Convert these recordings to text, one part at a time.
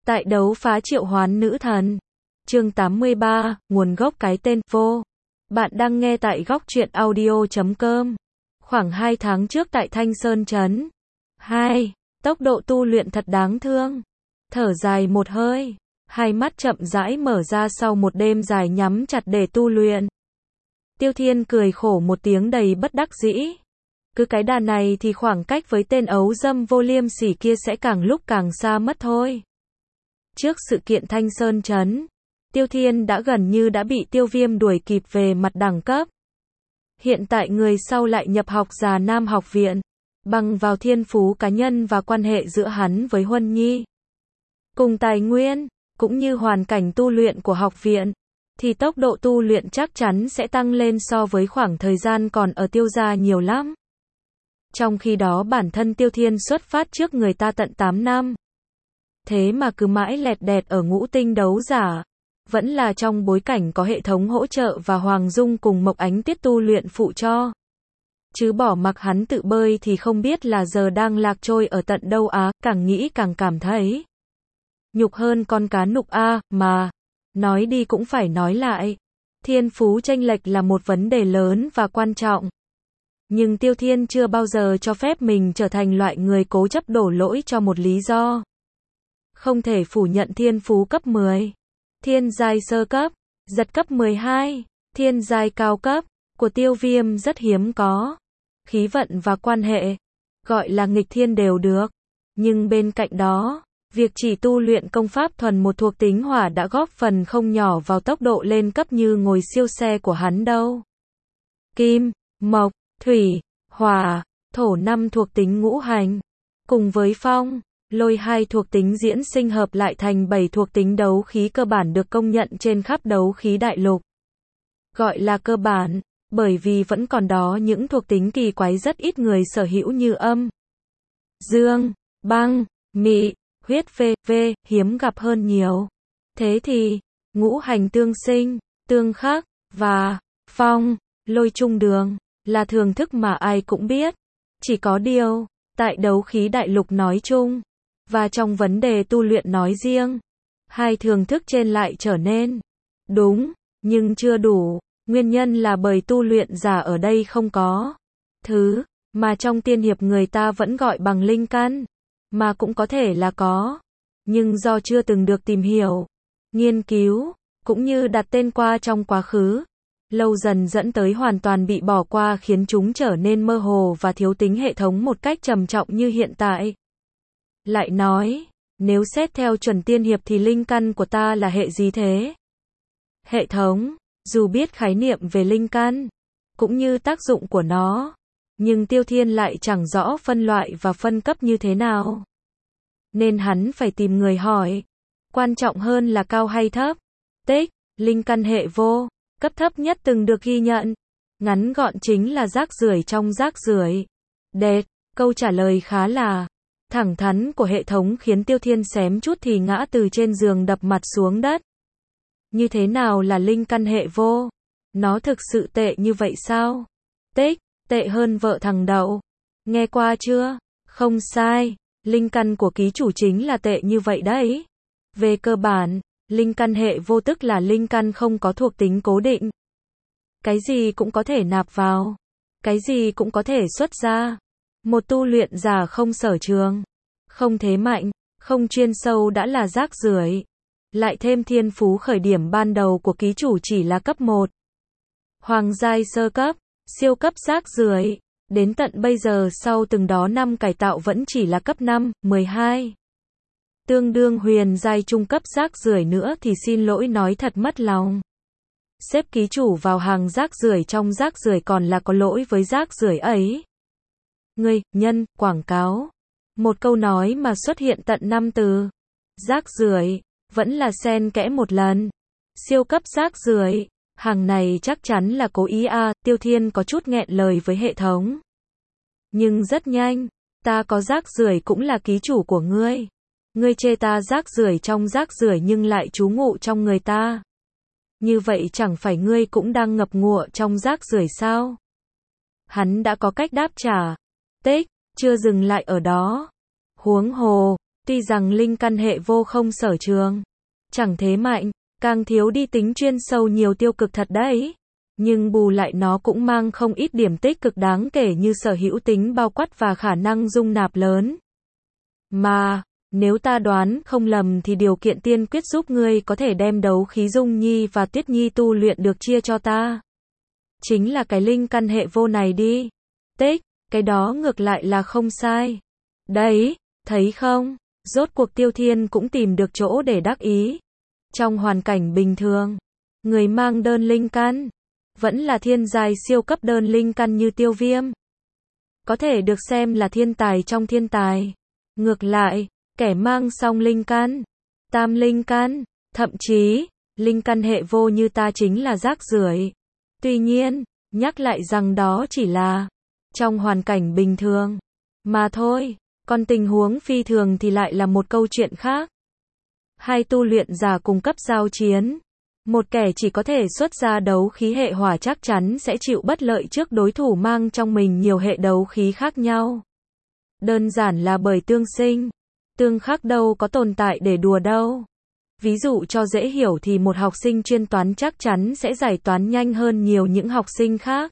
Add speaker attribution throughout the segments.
Speaker 1: Tại đấu phá triệu hoán nữ thần. Chương 83, nguồn gốc cái tên vô. Bạn đang nghe tại góc truyện audio.com. Khoảng 2 tháng trước tại Thanh Sơn Trấn. 2. Tốc độ tu luyện thật đáng thương. Thở dài một hơi, hai mắt chậm rãi mở ra sau một đêm dài nhắm chặt để tu luyện. Tiêu Thiên cười khổ một tiếng đầy bất đắc dĩ. Cứ cái đà này thì khoảng cách với tên ấu dâm vô liêm sỉ kia sẽ càng lúc càng xa mất thôi. Trước sự kiện Thanh Sơn Trấn, Tiêu Thiên đã gần như đã bị Tiêu Viêm đuổi kịp về mặt đẳng cấp. Hiện tại người sau lại nhập học Già Nam học viện, bằng vào thiên phú cá nhân và quan hệ giữa hắn với Huân Nhi, cùng tài nguyên, cũng như hoàn cảnh tu luyện của học viện, thì tốc độ tu luyện chắc chắn sẽ tăng lên so với khoảng thời gian còn ở Tiêu gia nhiều lắm. Trong khi đó bản thân Tiêu Thiên xuất phát trước người ta tận 8 năm. Thế mà cứ mãi lẹt đẹt ở ngũ tinh đấu giả. Vẫn là trong bối cảnh có hệ thống hỗ trợ và Hoàng Dung cùng Mộc Ánh Tiết tu luyện phụ cho. Chứ bỏ mặc hắn tự bơi thì không biết là giờ đang lạc trôi ở tận đâu á, càng nghĩ càng cảm thấy nhục hơn con cá nục a, mà nói đi cũng phải nói lại. Thiên phú chênh lệch là một vấn đề lớn và quan trọng. Nhưng Tiêu Thiên chưa bao giờ cho phép mình trở thành loại người cố chấp đổ lỗi cho một lý do. Không thể phủ nhận thiên phú cấp 10, thiên giai sơ cấp, giật cấp 12, thiên giai cao cấp của Tiêu Viêm rất hiếm có. Khí vận và quan hệ, gọi là nghịch thiên đều được. Nhưng bên cạnh đó, việc chỉ tu luyện công pháp thuần một thuộc tính hỏa đã góp phần không nhỏ vào tốc độ lên cấp như ngồi siêu xe của hắn đâu. Kim, mộc, thủy, hỏa, thổ 5 thuộc tính ngũ hành, cùng với phong, lôi 2 thuộc tính diễn sinh hợp lại thành 7 thuộc tính đấu khí cơ bản được công nhận trên khắp đấu khí đại lục. Gọi là cơ bản, bởi vì vẫn còn đó những thuộc tính kỳ quái rất ít người sở hữu như âm, dương, băng, mị, huyết v.v. hiếm gặp hơn nhiều. Thế thì, ngũ hành tương sinh, tương khắc, và phong, lôi chung đường, là thường thức mà ai cũng biết. Chỉ có điều, tại đấu khí đại lục nói chung, và trong vấn đề tu luyện nói riêng, hai thường thức trên lại trở nên đúng, nhưng chưa đủ. Nguyên nhân là bởi tu luyện giả ở đây không có thứ mà trong tiên hiệp người ta vẫn gọi bằng linh căn, mà cũng có thể là có, nhưng do chưa từng được tìm hiểu, nghiên cứu, cũng như đặt tên qua trong quá khứ, lâu dần dẫn tới hoàn toàn bị bỏ qua, khiến chúng trở nên mơ hồ và thiếu tính hệ thống một cách trầm trọng như hiện tại. Lại nói, nếu xét theo chuẩn tiên hiệp thì linh căn của ta là hệ gì thế? Hệ thống, dù biết khái niệm về linh căn, cũng như tác dụng của nó, nhưng Tiêu Thiên lại chẳng rõ phân loại và phân cấp như thế nào. Nên hắn phải tìm người hỏi. Quan trọng hơn là cao hay thấp. Tích, linh căn hệ vô, cấp thấp nhất từng được ghi nhận. Ngắn gọn chính là rác rưởi trong rác rưởi. Đệt, câu trả lời khá là thẳng thắn của hệ thống khiến Tiêu Thiên xém chút thì ngã từ trên giường đập mặt xuống đất. Như thế nào là linh căn hệ vô? Nó thực sự tệ như vậy sao? Tích, tệ hơn vợ thằng Đậu. Nghe qua chưa? Không sai, linh căn của ký chủ chính là tệ như vậy đấy. Về cơ bản, linh căn hệ vô tức là linh căn không có thuộc tính cố định. Cái gì cũng có thể nạp vào, cái gì cũng có thể xuất ra. Một tu luyện giả không sở trường, không thế mạnh, không chuyên sâu đã là rác rưởi. Lại thêm thiên phú khởi điểm ban đầu của ký chủ chỉ là cấp 1. Hoàng giai sơ cấp, siêu cấp rác rưởi. Đến tận bây giờ sau từng đó năm cải tạo vẫn chỉ là cấp 5, 12. Tương đương huyền giai trung cấp rác rưởi nữa thì xin lỗi nói thật mất lòng. Xếp ký chủ vào hàng rác rưởi trong rác rưởi còn là có lỗi với rác rưởi ấy. Người, nhân, quảng cáo. Một câu nói mà xuất hiện tận 5 từ. Rác rưởi, vẫn là xen kẽ một lần. Siêu cấp rác rưởi, hàng này chắc chắn là cố ý a. Tiêu Thiên có chút nghẹn lời với hệ thống. Nhưng rất nhanh, ta có rác rưởi cũng là ký chủ của ngươi. Ngươi chê ta rác rưởi trong rác rưởi nhưng lại trú ngụ trong người ta. Như vậy chẳng phải ngươi cũng đang ngập ngụa trong rác rưởi sao? Hắn đã có cách đáp trả. Tích, chưa dừng lại ở đó. Huống hồ, Tuy rằng linh căn hệ vô không sở trường, chẳng thế mạnh, càng thiếu đi tính chuyên sâu nhiều tiêu cực thật đấy. Nhưng bù lại nó cũng mang không ít điểm tích cực đáng kể như sở hữu tính bao quát và khả năng dung nạp lớn. Mà, nếu ta đoán không lầm thì điều kiện tiên quyết giúp ngươi có thể đem đấu khí Dung Nhi và Tuyết Nhi tu luyện được chia cho ta. Chính là cái linh căn hệ vô này đi. Tích, cái đó ngược lại là không sai. Đấy, thấy không? Rốt cuộc Tiêu Thiên cũng tìm được chỗ để đắc ý. Trong hoàn cảnh bình thường, người mang đơn linh căn vẫn là thiên giai siêu cấp đơn linh căn như Tiêu Viêm, có thể được xem là thiên tài trong thiên tài. Ngược lại, kẻ mang song linh căn, tam linh căn, thậm chí, linh căn hệ vô như ta chính là rác rưởi. Tuy nhiên, nhắc lại rằng đó chỉ là trong hoàn cảnh bình thường mà thôi, còn tình huống phi thường thì lại là một câu chuyện khác. Hai tu luyện giả cùng cấp giao chiến, một kẻ chỉ có thể xuất ra đấu khí hệ hỏa chắc chắn sẽ chịu bất lợi trước đối thủ mang trong mình nhiều hệ đấu khí khác nhau. Đơn giản là bởi tương sinh, tương khắc đâu có tồn tại để đùa đâu. Ví dụ cho dễ hiểu thì một học sinh chuyên toán chắc chắn sẽ giải toán nhanh hơn nhiều những học sinh khác.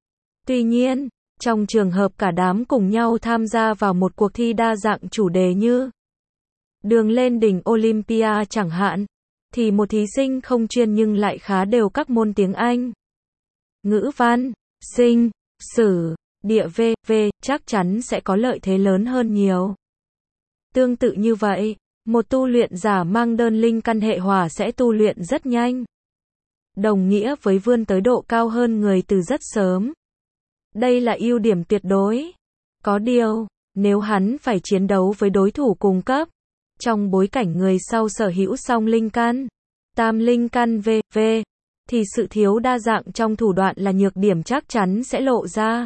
Speaker 1: Tuy nhiên, trong trường hợp cả đám cùng nhau tham gia vào một cuộc thi đa dạng chủ đề như đường lên đỉnh Olympia chẳng hạn, thì một thí sinh không chuyên nhưng lại khá đều các môn tiếng Anh, ngữ văn, sinh, sử, địa v.v. chắc chắn sẽ có lợi thế lớn hơn nhiều. Tương tự như vậy, một tu luyện giả mang đơn linh căn hệ hỏa sẽ tu luyện rất nhanh, đồng nghĩa với vươn tới độ cao hơn người từ rất sớm. Đây là ưu điểm tuyệt đối. Có điều, nếu hắn phải chiến đấu với đối thủ cùng cấp, trong bối cảnh người sau sở hữu song linh căn, tam linh căn v.v., thì sự thiếu đa dạng trong thủ đoạn là nhược điểm chắc chắn sẽ lộ ra.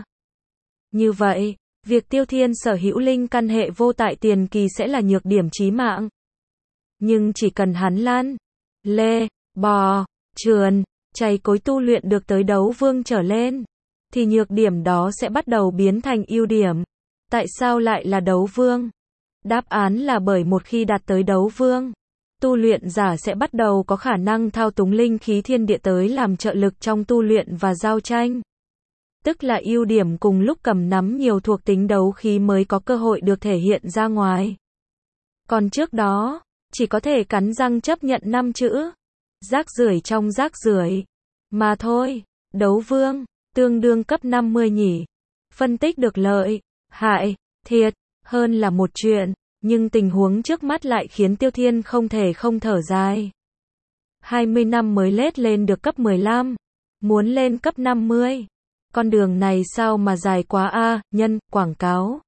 Speaker 1: Như vậy, việc Tiêu Thiên sở hữu linh căn hệ vô tại tiền kỳ sẽ là nhược điểm chí mạng. Nhưng chỉ cần hắn lăn, lê, bò, trườn, chày cối tu luyện được tới đấu vương trở lên, thì nhược điểm đó sẽ bắt đầu biến thành ưu điểm. Tại sao lại là đấu vương? Đáp án là bởi một khi đạt tới đấu vương, tu luyện giả sẽ bắt đầu có khả năng thao túng linh khí thiên địa tới làm trợ lực trong tu luyện và giao tranh. Tức là ưu điểm cùng lúc cầm nắm nhiều thuộc tính đấu khí mới có cơ hội được thể hiện ra ngoài. Còn trước đó, chỉ có thể cắn răng chấp nhận 5 chữ rác rưởi trong rác rưởi mà thôi. Đấu vương, tương đương cấp 50 nhỉ. Phân tích được lợi, hại, thiệt, hơn là một chuyện, nhưng tình huống trước mắt lại khiến Tiêu Thiên không thể không thở dài. 20 năm mới lết lên được cấp 15, muốn lên cấp 50. Con đường này sao mà dài quá a, nhân, quảng cáo.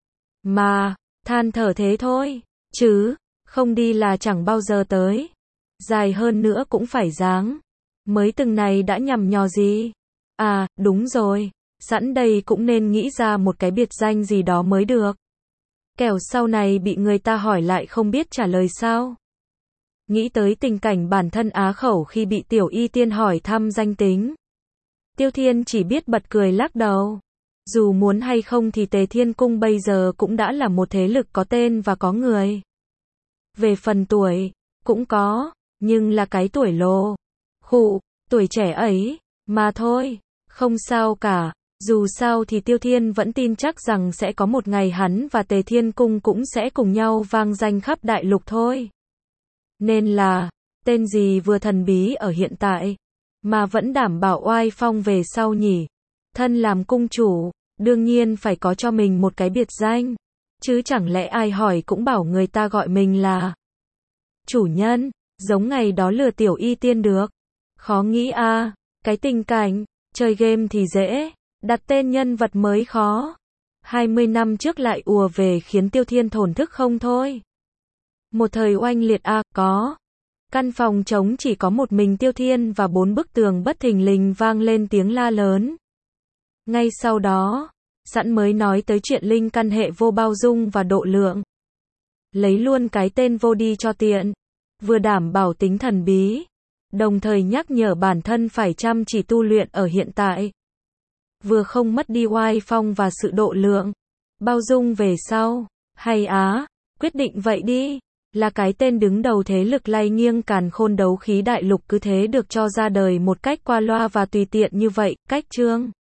Speaker 1: Mà, than thở thế thôi, chứ, không đi là chẳng bao giờ tới. Dài hơn nữa cũng phải dáng. Mới từng này đã nhằm nhò gì? À, đúng rồi, sẵn đây cũng nên nghĩ ra một cái biệt danh gì đó mới được. Kẻo sau này bị người ta hỏi lại không biết trả lời sao. Nghĩ tới tình cảnh bản thân á khẩu khi bị Tiểu Y Tiên hỏi thăm danh tính, Tiêu Thiên chỉ biết bật cười lắc đầu. Dù muốn hay không thì Tề Thiên Cung bây giờ cũng đã là một thế lực có tên và có người. Về phần tuổi, cũng có, nhưng là cái tuổi lồ. Khụ, tuổi trẻ ấy, mà thôi, không sao cả. Dù sao thì Tiêu Thiên vẫn tin chắc rằng sẽ có một ngày hắn và Tề Thiên Cung cũng sẽ cùng nhau vang danh khắp đại lục thôi. Nên là, tên gì vừa thần bí ở hiện tại, mà vẫn đảm bảo oai phong về sau nhỉ. Thân làm cung chủ, đương nhiên phải có cho mình một cái biệt danh. Chứ chẳng lẽ ai hỏi cũng bảo người ta gọi mình là chủ nhân, giống ngày đó lừa Tiểu Y Tiên được. Khó nghĩ a, cái tình cảnh, chơi game thì dễ, đặt tên nhân vật mới khó. 20 năm trước lại ùa về khiến Tiêu Thiên thổn thức không thôi. Một thời oanh liệt a, có. Căn phòng trống chỉ có một mình Tiêu Thiên và 4 bức tường bất thình lình vang lên tiếng la lớn. Ngay sau đó, sẵn mới nói tới chuyện linh căn hệ vô bao dung và độ lượng. Lấy luôn cái tên vô đi cho tiện, vừa đảm bảo tính thần bí, đồng thời nhắc nhở bản thân phải chăm chỉ tu luyện ở hiện tại. Vừa không mất đi oai phong và sự độ lượng, bao dung về sau. Hay á, Quyết định vậy đi. Là cái tên đứng đầu thế lực lay nghiêng càn khôn đấu khí đại lục cứ thế được cho ra đời một cách qua loa và tùy tiện như vậy, cách Trương